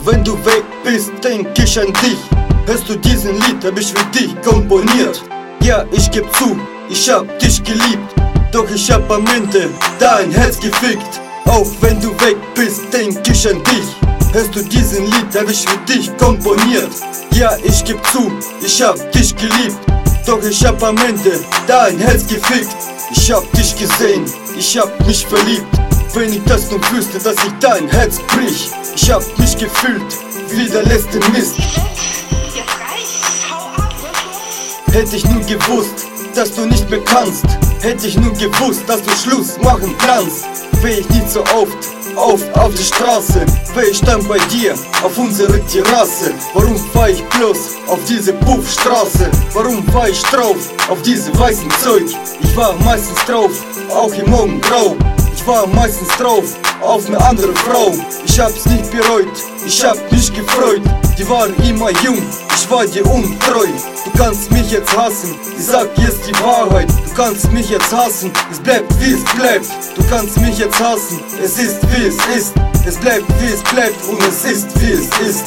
wenn du weg bist, denk ich an dich. Hörst du diesen Lied, hab ich für dich komponiert. Ja, ich geb zu, ich hab dich geliebt, doch ich hab am Ende dein Herz gefickt. Auch wenn du weg bist, denk ich an dich. Hörst du diesen Lied, hab ich für dich komponiert. Ja, ich geb zu, ich hab dich geliebt, doch ich hab am Ende dein Herz gefickt. Ich hab dich gesehen, ich hab mich verliebt. Wenn ich das nur wüsste, dass ich dein Herz brich. Ich hab mich gefühlt wie der letzte Mist. Hätte ich nur gewusst, dass du nicht mehr kannst. Hätte ich nur gewusst, dass du Schluss machen kannst. Wär ich nicht so oft auf der Straße. Wär ich dann bei dir auf unsere Terrasse. Warum fahr ich bloß auf diese Puffstraße? Warum fahr ich drauf auf diese weißen Zeug? Ich war meistens drauf, auch im Morgengrau. Ich war meistens drauf auf eine andere Frau. Ich hab's nicht bereut, ich hab mich gefreut. Die waren immer jung, ich war dir untreu. Du kannst mich jetzt hassen, ich sag jetzt die Wahrheit. Du kannst mich jetzt hassen, es bleibt wie es bleibt. Du kannst mich jetzt hassen, es ist wie es ist. Es bleibt wie es bleibt und es ist wie es ist.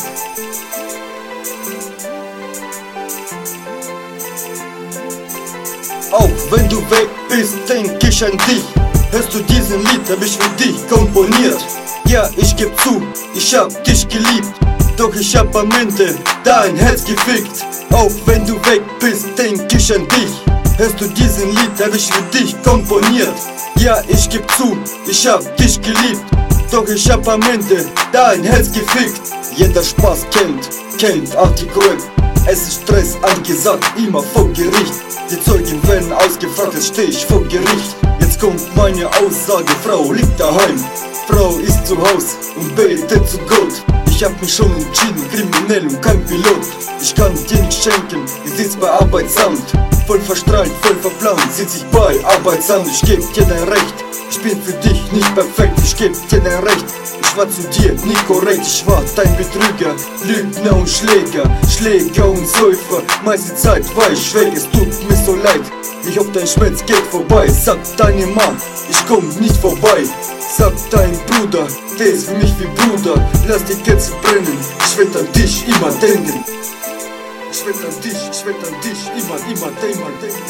Auch wenn du weg bist, denk ich an dich. Hörst du diesen Lied, hab ich für dich komponiert. Ja, ich geb zu, ich hab dich geliebt, doch ich hab am Ende dein Herz gefickt. Auch wenn du weg bist, denk ich an dich. Hörst du diesen Lied, hab ich für dich komponiert. Ja, ich geb zu, ich hab dich geliebt, doch ich hab am Ende dein Herz gefickt. Jeder Spaß kennt Anti-Rap. Es ist Stress angesagt, immer vor Gericht. Die Zeugen werden ausgefragt, jetzt steh ich vor Gericht. Jetzt kommt meine Aussage, Frau liegt daheim. Frau ist zu Haus und betet zu Gott. Ich hab mich schon entschieden, kriminell und kein Pilot. Ich kann dir nicht schenken, ich sitz bei Arbeitsamt. Voll verstrahlt, voll verplant, sitz ich bei Arbeitsamt. Ich geb dir dein Recht, ich bin für dich nicht perfekt. Ich geb dir dein Recht, ich war zu dir nicht korrekt. Ich war dein Betrüger, Lügner und Schläger, Schläger und Säufer. Meiste Zeit war ich weg, es tut mir so leid. Ich hoffe, dein Schmerz geht vorbei. Sag deine Mom, ich komm nicht vorbei. Sag dein Bruder, der ist für mich wie Bruder. Lass die Kerze brennen, ich werd an dich immer denken. Ich werd an dich immer denken.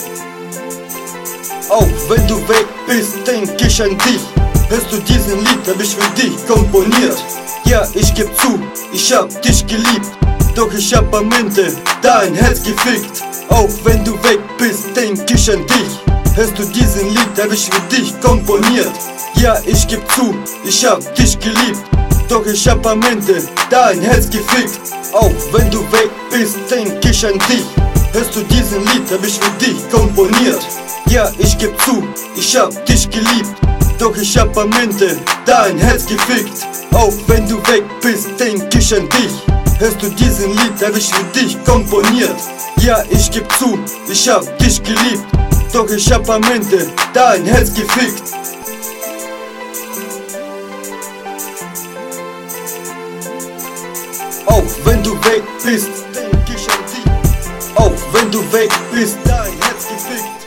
Auch wenn du weg bist, denk ich an dich. Hörst du diesen Lied, hab ich für dich komponiert. Ja, ich geb zu, ich hab dich geliebt, doch ich hab am Ende dein Herz gefickt. Auch wenn du weg bist, denk ich an dich. Hörst du diesen Lied, hab ich für dich komponiert. Ja, ich geb zu, ich hab dich geliebt, doch ich hab am Ende dein Herz gefickt. Auch wenn du weg bist, denk ich an dich. Hörst du diesen Lied, hab ich für dich komponiert. Ja, ich geb zu, ich hab dich geliebt, doch ich hab am Ende dein Herz gefickt. Auch wenn du weg bist, denk ich an dich. Hörst du diesen Lied, hab ich für dich komponiert. Ja, ich geb zu, ich hab dich geliebt, doch ich hab am Ende dein Herz gefickt. Auch wenn du weg bist, denk ich an dich. Auch wenn du weg bist, dein Herz gefickt.